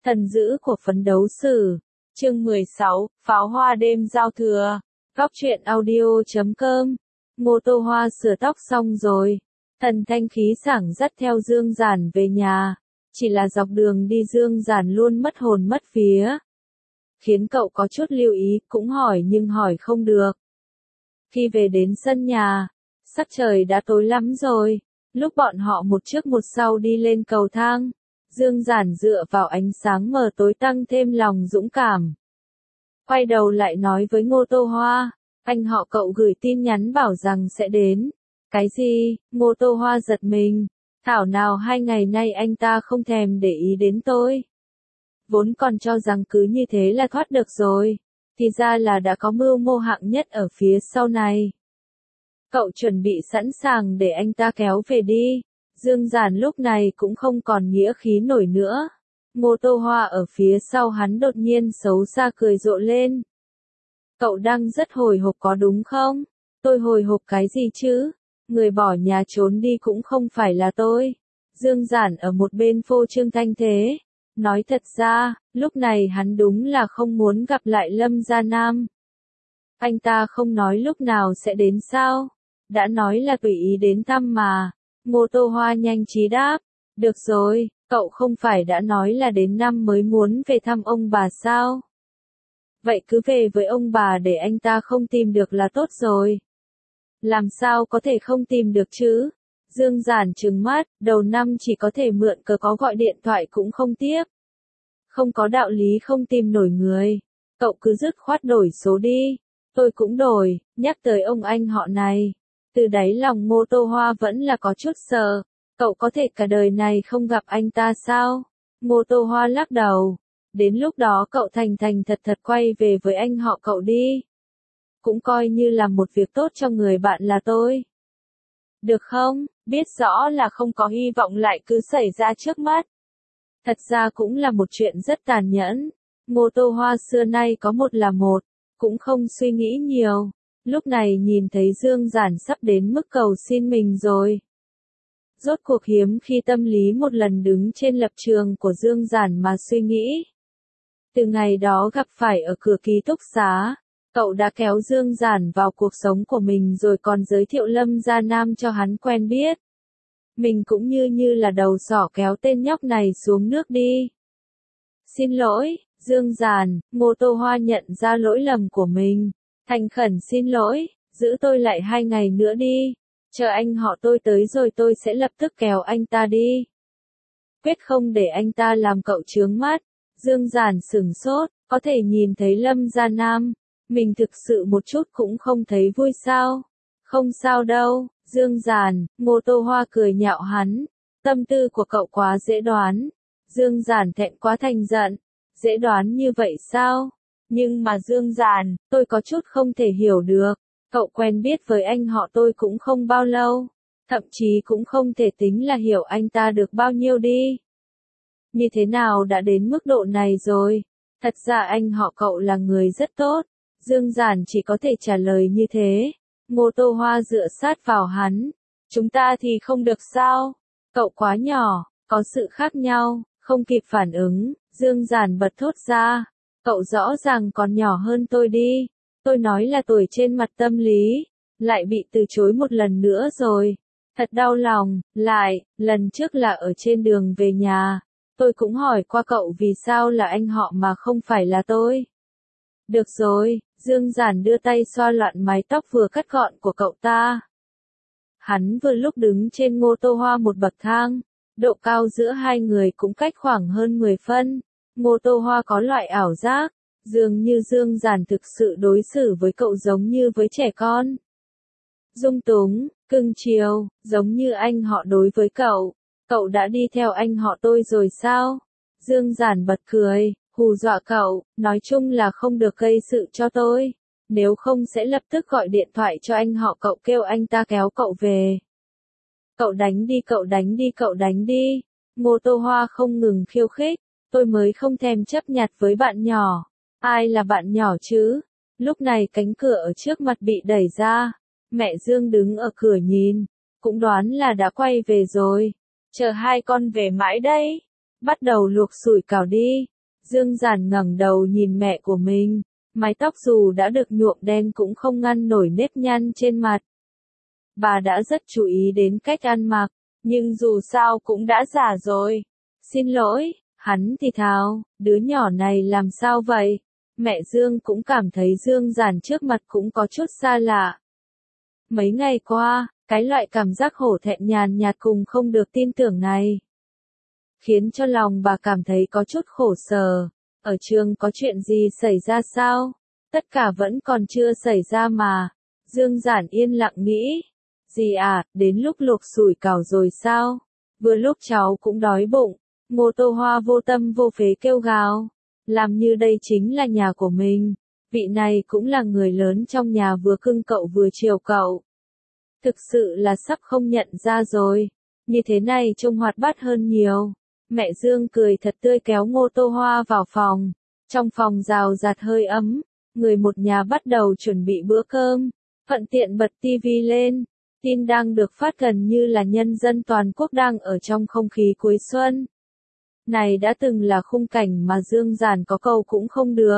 Thần dữ của phấn đấu sử. Chương 16, pháo hoa đêm giao thừa. Góc truyện audio.com. Ngô Tô Hoa sửa tóc xong rồi. Thần thanh khí sảng dắt theo Dương Giản về nhà. Chỉ là dọc đường đi Dương Giản luôn mất hồn mất vía. Khiến cậu có chút lưu ý, cũng hỏi nhưng hỏi không được. Khi về đến sân nhà, sắc trời đã tối lắm rồi. Lúc bọn họ một trước một sau đi lên cầu thang, Dương Giản dựa vào ánh sáng mờ tối tăng thêm lòng dũng cảm. Quay đầu lại nói với Ngô Tô Hoa, anh họ cậu gửi tin nhắn bảo rằng sẽ đến. Cái gì? Ngô Tô Hoa giật mình. Thảo nào 2 ngày nay anh ta không thèm để ý đến tôi. Vốn còn cho rằng cứ như thế là thoát được rồi. Thì ra là đã có mưu mô hạng nhất ở phía sau này. Cậu chuẩn bị sẵn sàng để anh ta kéo về đi. Dương Giản lúc này cũng không còn nghĩa khí nổi nữa. Ngô Tô Hoa ở phía sau hắn đột nhiên xấu xa cười rộ lên. Cậu đang rất hồi hộp có đúng không? Tôi hồi hộp cái gì chứ? Người bỏ nhà trốn đi cũng không phải là tôi. Dương Giản ở một bên phô trương thanh thế. Nói thật ra, lúc này hắn đúng là không muốn gặp lại Lâm Gia Nam. Anh ta không nói lúc nào sẽ đến sao? Đã nói là tùy ý đến thăm mà. Ngô Tô Hoa nhanh trí đáp. Được rồi, cậu không phải đã nói là đến năm mới muốn về thăm ông bà sao? Vậy cứ về với ông bà để anh ta không tìm được là tốt rồi. Làm sao có thể không tìm được chứ? Dương Giản trừng mắt, đầu năm chỉ có thể mượn cớ có gọi điện thoại cũng không tiếp. Không có đạo lý không tìm nổi người. Cậu cứ dứt khoát đổi số đi. Tôi cũng đổi, nhắc tới ông anh họ này. Từ đáy lòng Ngô Tô Hoa vẫn là có chút sợ. Cậu có thể cả đời này không gặp anh ta sao? Ngô Tô Hoa lắc đầu. Đến lúc đó cậu thành thành thật thật quay về với anh họ cậu đi. Cũng coi như là một việc tốt cho người bạn là tôi. Được không? Biết rõ là không có hy vọng lại cứ xảy ra trước mắt. Thật ra cũng là một chuyện rất tàn nhẫn. Ngô Tô Hoa xưa nay có một là một, cũng không suy nghĩ nhiều. Lúc này nhìn thấy Dương Giản sắp đến mức cầu xin mình rồi. Rốt cuộc hiếm khi tâm lý một lần đứng trên lập trường của Dương Giản mà suy nghĩ. Từ ngày đó gặp phải ở cửa ký túc xá, cậu đã kéo Dương Giản vào cuộc sống của mình rồi còn giới thiệu Lâm Gia Nam cho hắn quen biết. Mình cũng như là đầu sỏ kéo tên nhóc này xuống nước đi. Xin lỗi, Dương Giản. Ngô Tô Hoa nhận ra lỗi lầm của mình. Thành khẩn xin lỗi, giữ tôi lại 2 ngày nữa đi. Chờ anh họ tôi tới rồi tôi sẽ lập tức kéo anh ta đi. Quyết không để anh ta làm cậu chướng mắt. Dương Giản sửng sốt, có thể nhìn thấy Lâm Gia Nam. Mình thực sự một chút cũng không thấy vui sao. Không sao đâu, Dương Giản. Ngô Tô Hoa cười nhạo hắn. Tâm tư của cậu quá dễ đoán. Dương Giản thẹn quá thành giận. Dễ đoán như vậy sao? Nhưng mà Dương Giản, tôi có chút không thể hiểu được. Cậu quen biết với anh họ tôi cũng không bao lâu. Thậm chí cũng không thể tính là hiểu anh ta được bao nhiêu đi. Như thế nào đã đến mức độ này rồi? Thật ra anh họ cậu là người rất tốt. Dương Giản chỉ có thể trả lời như thế. Ngô Tô Hoa dựa sát vào hắn. Chúng ta thì không được sao? Cậu quá nhỏ, có sự khác nhau, không kịp phản ứng. Dương Giản bật thốt ra. Cậu rõ ràng còn nhỏ hơn tôi đi. Tôi nói là tuổi trên mặt tâm lý. Lại bị từ chối một lần nữa rồi. Thật đau lòng. Lại, lần trước là ở trên đường về nhà. Tôi cũng hỏi qua cậu vì sao là anh họ mà không phải là tôi. Được rồi, Dương Giản đưa tay xoa loạn mái tóc vừa cắt gọn của cậu ta. Hắn vừa lúc đứng trên Ngô Tô Hoa một bậc thang. Độ cao giữa hai người cũng cách khoảng hơn 10 phân. Ngô Tô Hoa có loại ảo giác. Dường như Dương Giản thực sự đối xử với cậu giống như với trẻ con. Dung túng, cưng chiều, giống như anh họ đối với cậu. Cậu đã đi theo anh họ tôi rồi sao? Dương Giản bật cười, hù dọa cậu, nói chung là không được gây sự cho tôi. Nếu không sẽ lập tức gọi điện thoại cho anh họ cậu kêu anh ta kéo cậu về. Cậu đánh đi cậu đánh đi cậu đánh đi. Ngô Tô Hoa không ngừng khiêu khích. Tôi mới không thèm chấp nhặt với bạn nhỏ. Ai là bạn nhỏ chứ? Lúc này cánh cửa ở trước mặt bị đẩy ra. Mẹ Dương đứng ở cửa nhìn. Cũng đoán là đã quay về rồi. Chờ hai con về mãi đây. Bắt đầu luộc sủi cảo đi. Dương Giản ngẩng đầu nhìn mẹ của mình, mái tóc dù đã được nhuộm đen cũng không ngăn nổi nếp nhăn trên mặt. Bà đã rất chú ý đến cách ăn mặc, nhưng dù sao cũng đã già rồi. Xin lỗi, hắn thì thào, đứa nhỏ này làm sao vậy? Mẹ Dương cũng cảm thấy Dương Giản trước mặt cũng có chút xa lạ. Mấy ngày qua, cái loại cảm giác hổ thẹn nhàn nhạt cùng không được tin tưởng này khiến cho lòng bà cảm thấy có chút khổ sở. Ở trường có chuyện gì xảy ra sao? Tất cả vẫn còn chưa xảy ra mà. Dương Giản yên lặng nghĩ. Gì à, đến lúc luộc sủi cảo rồi sao? Vừa lúc cháu cũng đói bụng. Ngô Tô Hoa vô tâm vô phế kêu gào. Làm như đây chính là nhà của mình. Vị này cũng là người lớn trong nhà, vừa cưng cậu vừa chiều cậu. Thực sự là sắp không nhận ra rồi. Như thế này trông hoạt bát hơn nhiều. Mẹ Dương cười thật tươi kéo Ngô Tô Hoa vào phòng. Trong phòng rào rạt hơi ấm, người một nhà bắt đầu chuẩn bị bữa cơm. Thuận tiện bật tivi lên. Tin đang được phát gần như là nhân dân toàn quốc đang ở trong không khí cuối xuân. Này đã từng là khung cảnh mà Dương Giản có cầu cũng không được.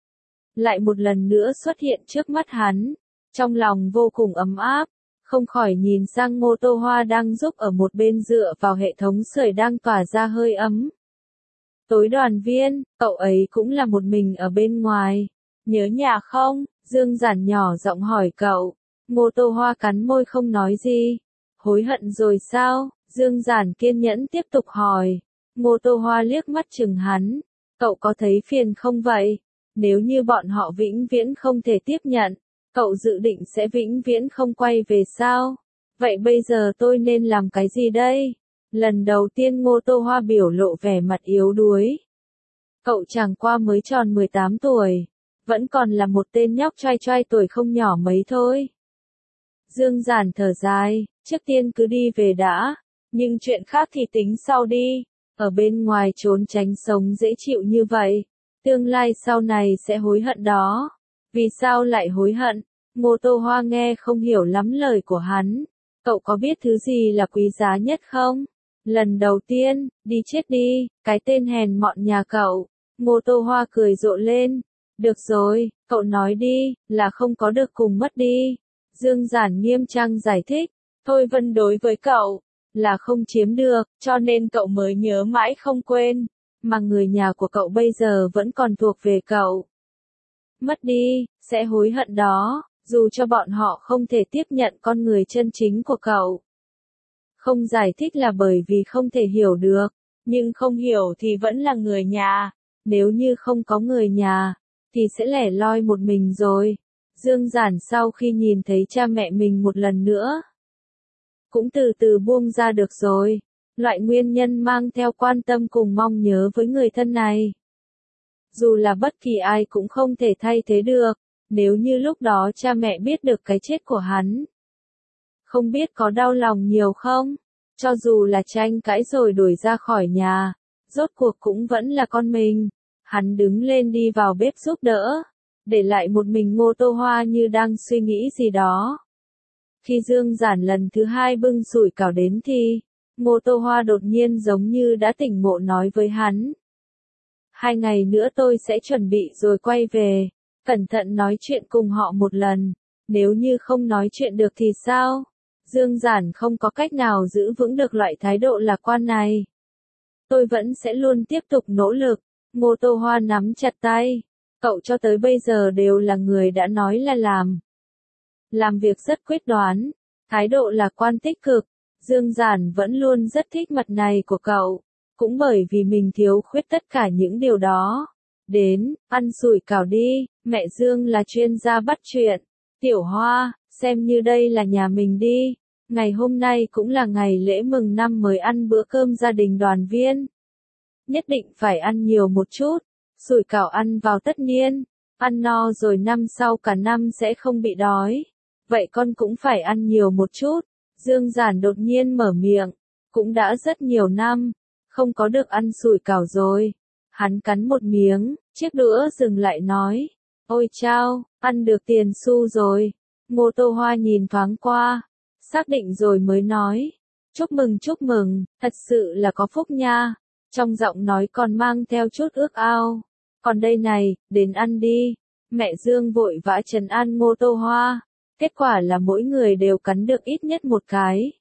Lại một lần nữa xuất hiện trước mắt hắn. Trong lòng vô cùng ấm áp. Không khỏi nhìn sang Ngô Tô Hoa đang giúp ở một bên dựa vào hệ thống sưởi đang tỏa ra hơi ấm. Tối đoàn viên, cậu ấy cũng là một mình ở bên ngoài. Nhớ nhà không? Dương Giản nhỏ giọng hỏi cậu. Ngô Tô Hoa cắn môi không nói gì. Hối hận rồi sao? Dương Giản kiên nhẫn tiếp tục hỏi. Ngô Tô Hoa liếc mắt chừng hắn. Cậu có thấy phiền không vậy? Nếu như bọn họ vĩnh viễn không thể tiếp nhận, cậu dự định sẽ vĩnh viễn không quay về sao? Vậy bây giờ tôi nên làm cái gì đây? Lần đầu tiên Ngô Tô Hoa biểu lộ vẻ mặt yếu đuối. Cậu chẳng qua mới tròn 18 tuổi. Vẫn còn là một tên nhóc trai trai tuổi không nhỏ mấy thôi. Dương Giản thở dài, trước tiên cứ đi về đã. Nhưng chuyện khác thì tính sau đi. Ở bên ngoài trốn tránh sống dễ chịu như vậy. Tương lai sau này sẽ hối hận đó. Vì sao lại hối hận? Ngô Tô Hoa nghe không hiểu lắm lời của hắn. Cậu có biết thứ gì là quý giá nhất không? Lần đầu tiên, đi chết đi, cái tên hèn mọn nhà cậu. Ngô Tô Hoa cười rộ lên. Được rồi, cậu nói đi, là không có được cùng mất đi. Dương Giản nghiêm trang giải thích. Thôi Vân đối với cậu, là không chiếm được, cho nên cậu mới nhớ mãi không quên. Mà người nhà của cậu bây giờ vẫn còn thuộc về cậu. Mất đi, sẽ hối hận đó, dù cho bọn họ không thể tiếp nhận con người chân chính của cậu. Không giải thích là bởi vì không thể hiểu được, nhưng không hiểu thì vẫn là người nhà. Nếu như không có người nhà, thì sẽ lẻ loi một mình rồi. Dương Giản sau khi nhìn thấy cha mẹ mình một lần nữa, cũng từ từ buông ra được rồi. Loại nguyên nhân mang theo quan tâm cùng mong nhớ với người thân này, dù là bất kỳ ai cũng không thể thay thế được. Nếu như lúc đó cha mẹ biết được cái chết của hắn, không biết có đau lòng nhiều không? Cho dù là tranh cãi rồi đuổi ra khỏi nhà, rốt cuộc cũng vẫn là con mình. Hắn đứng lên đi vào bếp giúp đỡ, để lại một mình Ngô Tô Hoa như đang suy nghĩ gì đó. Khi Dương Giản lần thứ hai bưng sủi cảo đến thì, Ngô Tô Hoa đột nhiên giống như đã tỉnh ngộ nói với hắn. 2 ngày nữa tôi sẽ chuẩn bị rồi quay về, cẩn thận nói chuyện cùng họ một lần, nếu như không nói chuyện được thì sao? Dương Giản không có cách nào giữ vững được loại thái độ lạc quan này. Tôi vẫn sẽ luôn tiếp tục nỗ lực. Ngô Tô Hoa nắm chặt tay. Cậu cho tới bây giờ đều là người đã nói là làm. Làm việc rất quyết đoán, thái độ lạc quan tích cực. Dương Giản vẫn luôn rất thích mặt này của cậu. Cũng bởi vì mình thiếu khuyết tất cả những điều đó. Đến, ăn sủi cảo đi, mẹ Dương là chuyên gia bắt chuyện. Tiểu Hoa, xem như đây là nhà mình đi. Ngày hôm nay cũng là ngày lễ mừng năm mới, ăn bữa cơm gia đình đoàn viên. Nhất định phải ăn nhiều một chút. Sủi cảo ăn vào tất niên. Ăn no rồi năm sau cả năm sẽ không bị đói. Vậy con cũng phải ăn nhiều một chút. Dương Giản đột nhiên mở miệng. Cũng đã rất nhiều năm không có được ăn sủi cảo rồi. Hắn cắn một miếng, chiếc đũa dừng lại nói. Ôi chao, ăn được tiền xu rồi. Ngô Tô Hoa nhìn thoáng qua, xác định rồi mới nói. Chúc mừng, thật sự là có phúc nha. trong giọng nói còn mang theo chút ước ao. Còn đây này, đến ăn đi. Mẹ Dương vội vã trấn an Ngô Tô Hoa. Kết quả là mỗi người đều cắn được ít nhất một cái.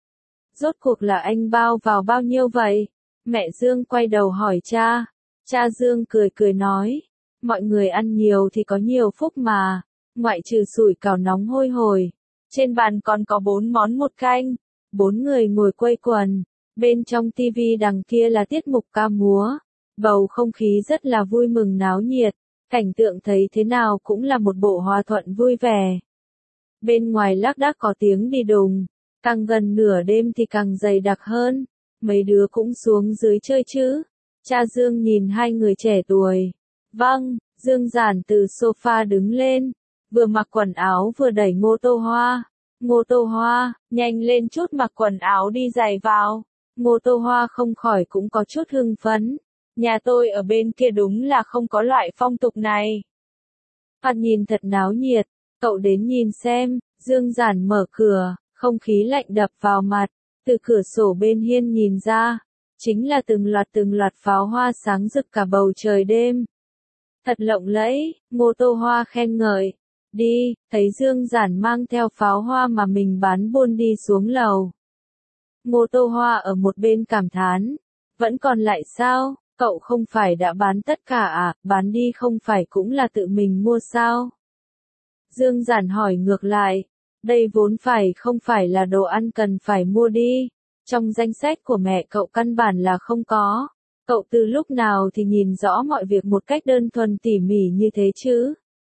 Rốt cuộc là anh bao vào bao nhiêu vậy? Mẹ Dương quay đầu hỏi cha. Cha Dương cười cười nói. Mọi người ăn nhiều thì có nhiều phúc mà. Ngoại trừ sủi cảo nóng hôi hổi. Trên bàn còn có 4 món một canh. 4 người ngồi quây quần. Bên trong tivi đằng kia là tiết mục ca múa. Bầu không khí rất là vui mừng náo nhiệt. Cảnh tượng thấy thế nào cũng là một bộ hòa thuận vui vẻ. Bên ngoài lác đác có tiếng đi đùng. Càng gần nửa đêm thì càng dày đặc hơn. Mấy đứa cũng xuống dưới chơi chứ. Cha Dương nhìn hai người trẻ tuổi. Vâng, Dương Giản từ sofa đứng lên. Vừa mặc quần áo vừa đẩy Ngô Tô Hoa. Ngô Tô Hoa, nhanh lên chút mặc quần áo đi giày vào. Ngô Tô Hoa không khỏi cũng có chút hưng phấn. Nhà tôi ở bên kia đúng là không có loại phong tục này. Phạt nhìn thật náo nhiệt, cậu đến nhìn xem. Dương Giản mở cửa, không khí lạnh đập vào mặt. Từ cửa sổ bên hiên nhìn ra, chính là từng loạt pháo hoa sáng rực cả bầu trời đêm. Thật lộng lẫy, Ngô Tô Hoa khen ngợi. Đi, thấy Dương Giản mang theo pháo hoa mà mình bán buôn đi xuống lầu. Ngô Tô Hoa ở một bên cảm thán. Vẫn còn lại sao, cậu không phải đã bán tất cả à, bán đi không phải cũng là tự mình mua sao? Dương Giản hỏi ngược lại. Đây vốn không phải là đồ ăn cần phải mua đi. Trong danh sách của mẹ cậu căn bản là không có. Cậu từ lúc nào thì nhìn rõ mọi việc một cách đơn thuần tỉ mỉ như thế chứ?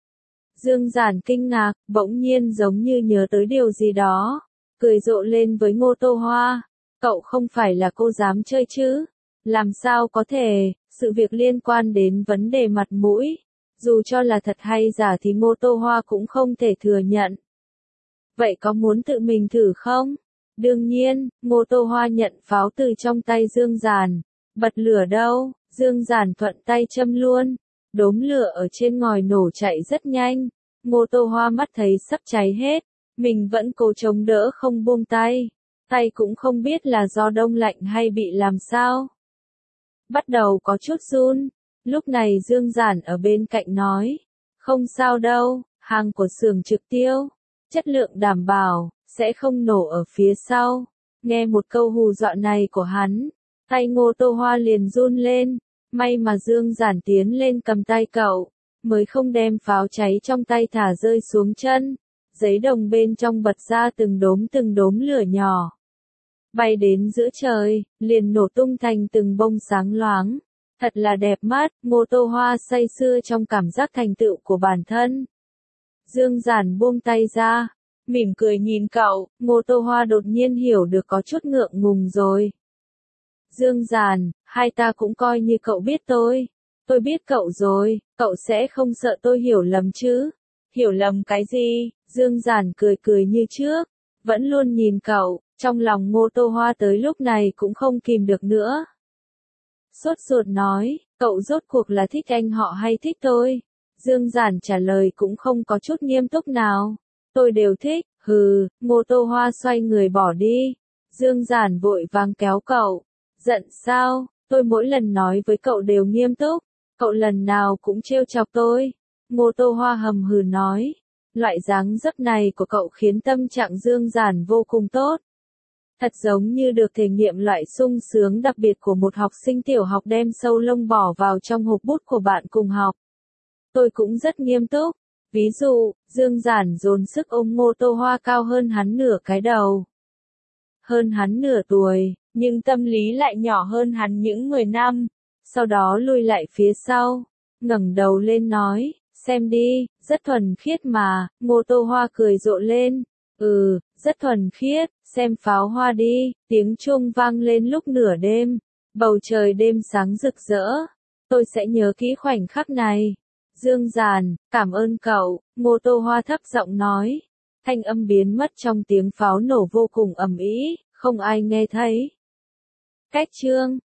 Dương Giản kinh ngạc, bỗng nhiên giống như nhớ tới điều gì đó. Cười rộ lên với Ngô Tô Hoa. Cậu không phải là cô dám chơi chứ? Làm sao có thể, sự việc liên quan đến vấn đề mặt mũi. Dù cho là thật hay giả thì Ngô Tô Hoa cũng không thể thừa nhận. Vậy có muốn tự mình thử không? Đương nhiên, Ngô Tô Hoa nhận pháo từ trong tay Dương Giản. Bật lửa đâu, Dương Giản thuận tay châm luôn. Đốm lửa ở trên ngòi nổ chạy rất nhanh. Ngô Tô Hoa mắt thấy sắp cháy hết. Mình vẫn cố chống đỡ không buông tay. Tay cũng không biết là do đông lạnh hay bị làm sao. Bắt đầu có chút run. Lúc này Dương Giản ở bên cạnh nói. Không sao đâu, hàng của xưởng Trực Tiêu. Chất lượng đảm bảo, sẽ không nổ ở phía sau. Nghe một câu hù dọa này của hắn. Tay Ngô Tô Hoa liền run lên. May mà Dương Giản tiến lên cầm tay cậu. Mới không đem pháo cháy trong tay thả rơi xuống chân. Giấy đồng bên trong bật ra từng đốm lửa nhỏ. Bay đến giữa trời, liền nổ tung thành từng bông sáng loáng. Thật là đẹp mắt, Ngô Tô Hoa say sưa trong cảm giác thành tựu của bản thân. Dương Giản buông tay ra, mỉm cười nhìn cậu, Ngô Tô Hoa đột nhiên hiểu được có chút ngượng ngùng rồi. Dương Giản, hai ta cũng coi như cậu biết tôi. Tôi biết cậu rồi, cậu sẽ không sợ tôi hiểu lầm chứ? Hiểu lầm cái gì? Dương Giản cười cười như trước, vẫn luôn nhìn cậu, trong lòng Ngô Tô Hoa tới lúc này cũng không kìm được nữa. Sốt ruột nói, cậu rốt cuộc là thích anh họ hay thích tôi? Dương Giản trả lời cũng không có chút nghiêm túc nào. Tôi đều thích, hừ, Ngô Tô Hoa xoay người bỏ đi. Dương Giản vội vàng kéo cậu. Giận sao, tôi mỗi lần nói với cậu đều nghiêm túc. Cậu lần nào cũng trêu chọc tôi. Ngô Tô Hoa hầm hừ nói. Loại dáng dấp này của cậu khiến tâm trạng Dương Giản vô cùng tốt. Thật giống như được thể nghiệm loại sung sướng đặc biệt của một học sinh tiểu học đem sâu lông bỏ vào trong hộp bút của bạn cùng học. Tôi cũng rất nghiêm túc. Ví dụ, Dương Giản dồn sức ôm Ngô Tô Hoa cao hơn hắn nửa cái đầu. Hơn hắn nửa tuổi, nhưng tâm lý lại nhỏ hơn hắn những 10 năm. Sau đó lui lại phía sau, ngẩng đầu lên nói, xem đi, rất thuần khiết mà. Ngô Tô Hoa cười rộ lên. Rất thuần khiết, xem pháo hoa đi. Tiếng chuông vang lên lúc nửa đêm. Bầu trời đêm sáng rực rỡ. Tôi sẽ nhớ kỹ khoảnh khắc này. Dương Giản, cảm ơn cậu. Ngô Tô Hoa thấp giọng nói. Thanh âm biến mất trong tiếng pháo nổ vô cùng ầm ĩ, không ai nghe thấy. Cách chương